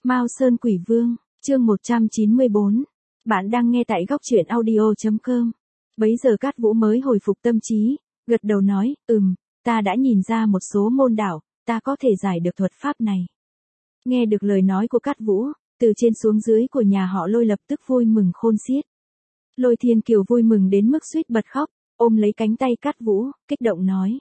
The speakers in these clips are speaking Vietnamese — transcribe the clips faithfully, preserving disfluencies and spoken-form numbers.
Mao Sơn Quỷ Vương, chương một trăm chín mươi bốn. Bạn đang nghe tại góc truyện audio chấm com. Bấy giờ Cát Vũ mới hồi phục tâm trí, gật đầu nói, ừm, ta đã nhìn ra một số môn đạo, ta có thể giải được thuật pháp này. Nghe được lời nói của Cát Vũ, từ trên xuống dưới của nhà họ Lôi lập tức vui mừng khôn xiết. Lôi Thiên Kiều vui mừng đến mức suýt bật khóc, ôm lấy cánh tay Cát Vũ, kích động nói.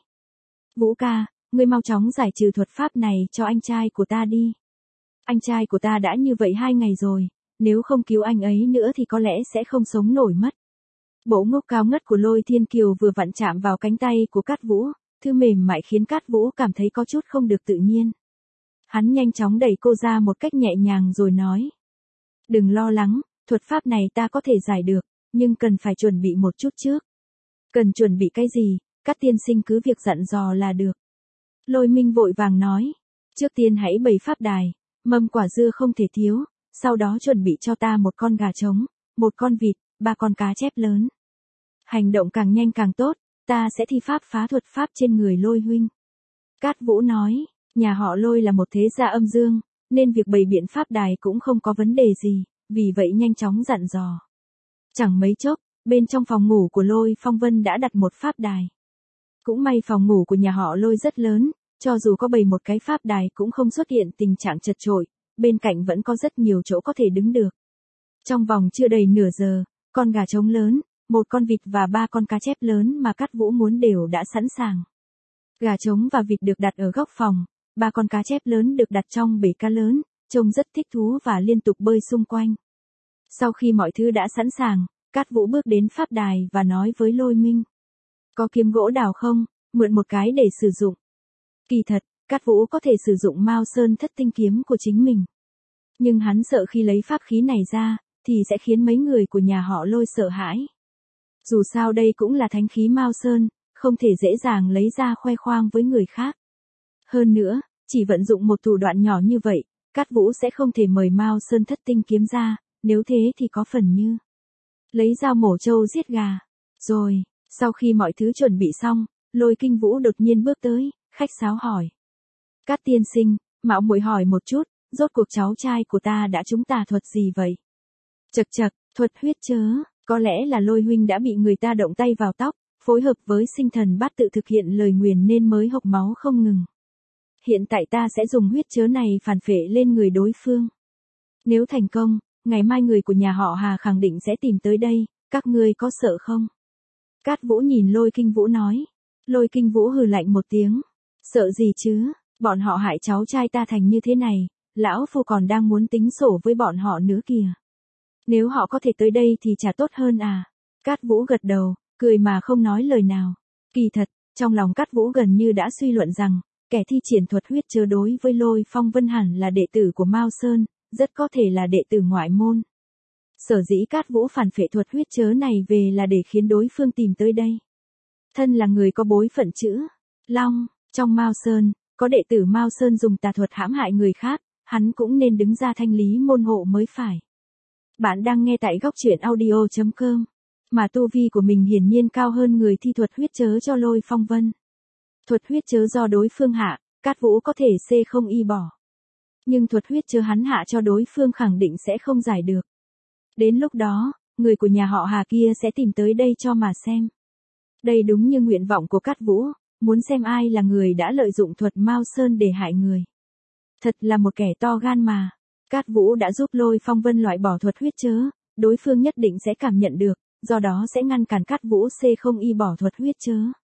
Vũ ca, ngươi mau chóng giải trừ thuật pháp này cho anh trai của ta đi. Anh trai của ta đã như vậy hai ngày rồi, nếu không cứu anh ấy nữa thì có lẽ sẽ không sống nổi mất. Bộ ngốc cao ngất của Lôi Thiên Kiều vừa vặn chạm vào cánh tay của Cát Vũ, thứ mềm mại khiến Cát Vũ cảm thấy có chút không được tự nhiên. Hắn nhanh chóng đẩy cô ra một cách nhẹ nhàng rồi nói. Đừng lo lắng, thuật pháp này ta có thể giải được, nhưng cần phải chuẩn bị một chút trước. Cần chuẩn bị cái gì, các tiên sinh cứ việc dặn dò là được. Lôi Minh vội vàng nói. Trước tiên hãy bày pháp đài, mâm quả dưa không thể thiếu, sau đó chuẩn bị cho ta một con gà trống, một con vịt, ba con cá chép lớn. Hành động càng nhanh càng tốt, ta sẽ thi pháp phá thuật pháp trên người Lôi huynh. Cát Vũ nói, nhà họ Lôi là một thế gia âm dương, nên việc bày biện pháp đài cũng không có vấn đề gì, vì vậy nhanh chóng dặn dò. Chẳng mấy chốc, bên trong phòng ngủ của Lôi Phong Vân đã đặt một pháp đài. Cũng may phòng ngủ của nhà họ Lôi rất lớn, cho dù có bày một cái pháp đài cũng không xuất hiện tình trạng chật chội, bên cạnh vẫn có rất nhiều chỗ có thể đứng được. Trong vòng chưa đầy nửa giờ, con gà trống lớn, một con vịt và ba con cá chép lớn mà Cát Vũ muốn đều đã sẵn sàng. Gà trống và vịt được đặt ở góc phòng, ba con cá chép lớn được đặt trong bể cá lớn, trông rất thích thú và liên tục bơi xung quanh. Sau khi mọi thứ đã sẵn sàng, Cát Vũ bước đến pháp đài và nói với Lôi Minh. Có kiếm gỗ đào không, mượn một cái để sử dụng. Kỳ thật, Cát Vũ có thể sử dụng Mao Sơn thất tinh kiếm của chính mình. Nhưng hắn sợ khi lấy pháp khí này ra, thì sẽ khiến mấy người của nhà họ Lôi sợ hãi. Dù sao đây cũng là thánh khí Mao Sơn, không thể dễ dàng lấy ra khoe khoang với người khác. Hơn nữa, chỉ vận dụng một thủ đoạn nhỏ như vậy, Cát Vũ sẽ không thể mời Mao Sơn thất tinh kiếm ra, nếu thế thì có phần như lấy dao mổ trâu giết gà. Rồi, sau khi mọi thứ chuẩn bị xong, Lôi Kinh Vũ đột nhiên bước tới, khách sáo hỏi. Cát tiên sinh, mạo muội hỏi một chút, rốt cuộc cháu trai của ta đã trúng tà thuật gì vậy? Chậc chậc, thuật huyết chớ, có lẽ là Lôi huynh đã bị người ta động tay vào tóc, phối hợp với sinh thần bát tự thực hiện lời nguyền nên mới hộc máu không ngừng. Hiện tại ta sẽ dùng huyết chớ này phản phệ lên người đối phương. Nếu thành công, ngày mai người của nhà họ Hà khẳng định sẽ tìm tới đây, các ngươi có sợ không? Cát Vũ nhìn Lôi Kinh Vũ nói. Lôi Kinh Vũ hừ lạnh một tiếng. Sợ gì chứ, bọn họ hại cháu trai ta thành như thế này, lão phu còn đang muốn tính sổ với bọn họ nữa kìa. Nếu họ có thể tới đây thì chả tốt hơn à? Cát Vũ gật đầu, cười mà không nói lời nào. Kỳ thật, trong lòng Cát Vũ gần như đã suy luận rằng, kẻ thi triển thuật huyết chớ đối với Lôi Phong Vân hẳn là đệ tử của Mao Sơn, rất có thể là đệ tử ngoại môn. Sở dĩ Cát Vũ phản phệ thuật huyết chớ này về là để khiến đối phương tìm tới đây. Thân là người có bối phận chữ Long, trong Mao Sơn, có đệ tử Mao Sơn dùng tà thuật hãm hại người khác, hắn cũng nên đứng ra thanh lý môn hộ mới phải. Bạn đang nghe tại góc truyện audio chấm com, mà tu vi của mình hiển nhiên cao hơn người thi thuật huyết chớ cho Lôi Phong Vân. Thuật huyết chớ do đối phương hạ, Cát Vũ có thể xê không y bỏ. Nhưng thuật huyết chớ hắn hạ cho đối phương khẳng định sẽ không giải được. Đến lúc đó, người của nhà họ Hà kia sẽ tìm tới đây cho mà xem. Đây đúng như nguyện vọng của Cát Vũ, muốn xem ai là người đã lợi dụng thuật Mao Sơn để hại người. Thật là một kẻ to gan mà. Cát Vũ đã giúp Lôi Phong Vân loại bỏ thuật huyết chớ, đối phương nhất định sẽ cảm nhận được, do đó sẽ ngăn cản Cát Vũ xê không y bỏ thuật huyết chớ.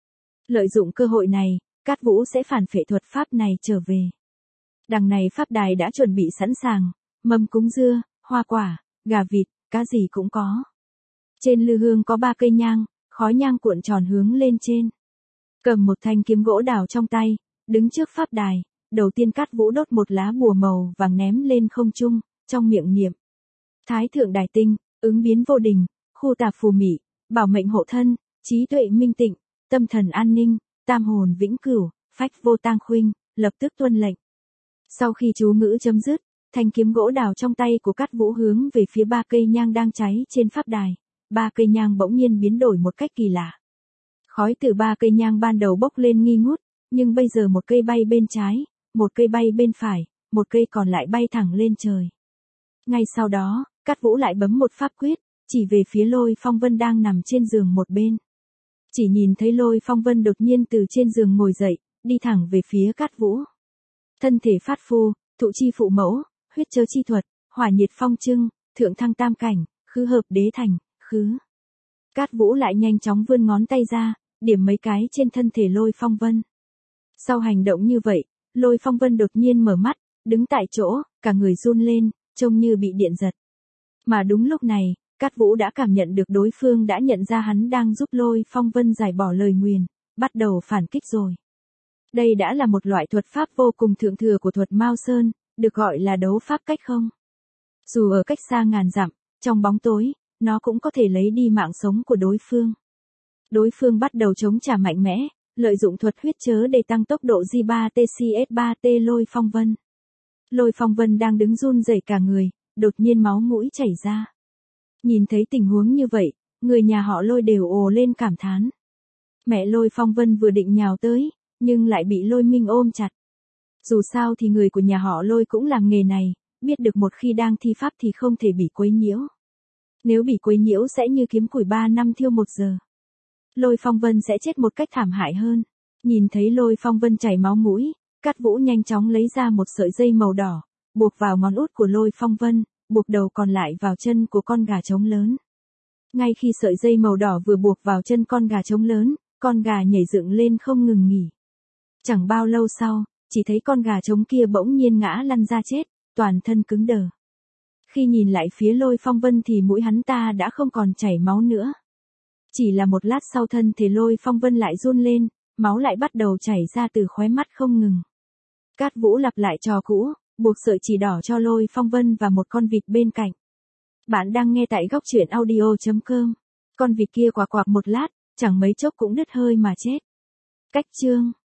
Lợi dụng cơ hội này, Cát Vũ sẽ phản phệ thuật pháp này trở về. Đằng này pháp đài đã chuẩn bị sẵn sàng, mâm cúng dưa, hoa quả, gà vịt, cá gì cũng có. Trên lư hương có ba cây nhang, khói nhang cuộn tròn hướng lên trên. Cầm một thanh kiếm gỗ đào trong tay, đứng trước pháp đài, đầu tiên Cát Vũ đốt một lá bùa màu vàng ném lên không trung, trong miệng niệm. Thái thượng đại tinh, ứng biến vô đình, khu tà phù mị, bảo mệnh hộ thân, trí tuệ minh tịnh, tâm thần an ninh, tam hồn vĩnh cửu, phách vô tang khuynh, lập tức tuân lệnh. Sau khi chú ngữ chấm dứt, thanh kiếm gỗ đào trong tay của Cát Vũ hướng về phía ba cây nhang đang cháy trên pháp đài. Ba cây nhang bỗng nhiên biến đổi một cách kỳ lạ. Khói từ ba cây nhang ban đầu bốc lên nghi ngút, nhưng bây giờ một cây bay bên trái, một cây bay bên phải, một cây còn lại bay thẳng lên trời. Ngay sau đó, Cát Vũ lại bấm một pháp quyết, chỉ về phía Lôi Phong Vân đang nằm trên giường một bên. Chỉ nhìn thấy Lôi Phong Vân đột nhiên từ trên giường ngồi dậy, đi thẳng về phía Cát Vũ. Thân thể phát phu, thụ chi phụ mẫu, huyết chớ chi thuật, hỏa nhiệt phong trưng, thượng thăng tam cảnh, khứ hợp đế thành, khứ. Cát Vũ lại nhanh chóng vươn ngón tay ra, điểm mấy cái trên thân thể Lôi Phong Vân. Sau hành động như vậy, Lôi Phong Vân đột nhiên mở mắt, đứng tại chỗ, cả người run lên, trông như bị điện giật. Mà đúng lúc này, Cát Vũ đã cảm nhận được đối phương đã nhận ra hắn đang giúp Lôi Phong Vân giải bỏ lời nguyền, bắt đầu phản kích rồi. Đây đã là một loại thuật pháp vô cùng thượng thừa của thuật Mao Sơn, được gọi là đấu pháp cách không. Dù ở cách xa ngàn dặm, trong bóng tối, nó cũng có thể lấy đi mạng sống của đối phương. Đối phương bắt đầu chống trả mạnh mẽ, lợi dụng thuật huyết chớ để tăng tốc độ G ba T C S ba T Lôi Phong Vân. Lôi Phong Vân đang đứng run rẩy cả người, đột nhiên máu mũi chảy ra. Nhìn thấy tình huống như vậy, người nhà họ Lôi đều ồ lên cảm thán. Mẹ Lôi Phong Vân vừa định nhào tới, nhưng lại bị Lôi Minh ôm chặt. Dù sao thì người của nhà họ Lôi cũng làm nghề này, biết được một khi đang thi pháp thì không thể bị quấy nhiễu. Nếu bị quấy nhiễu sẽ như kiếm củi ba năm thiêu một giờ. Lôi Phong Vân sẽ chết một cách thảm hại hơn. Nhìn thấy Lôi Phong Vân chảy máu mũi, Cát Vũ nhanh chóng lấy ra một sợi dây màu đỏ, buộc vào ngón út của Lôi Phong Vân, buộc đầu còn lại vào chân của con gà trống lớn. Ngay khi sợi dây màu đỏ vừa buộc vào chân con gà trống lớn, con gà nhảy dựng lên không ngừng nghỉ. Chẳng bao lâu sau, chỉ thấy con gà trống kia bỗng nhiên ngã lăn ra chết, toàn thân cứng đờ. Khi nhìn lại phía Lôi Phong Vân thì mũi hắn ta đã không còn chảy máu nữa. Chỉ là một lát sau thân thể Lôi Phong Vân lại run lên, máu lại bắt đầu chảy ra từ khóe mắt không ngừng. Cát Vũ lặp lại trò cũ, buộc sợi chỉ đỏ cho Lôi Phong Vân và một con vịt bên cạnh. Bạn đang nghe tại góc truyện audio chấm com. Con vịt kia quạc quạc một lát, chẳng mấy chốc cũng đứt hơi mà chết. Cách chương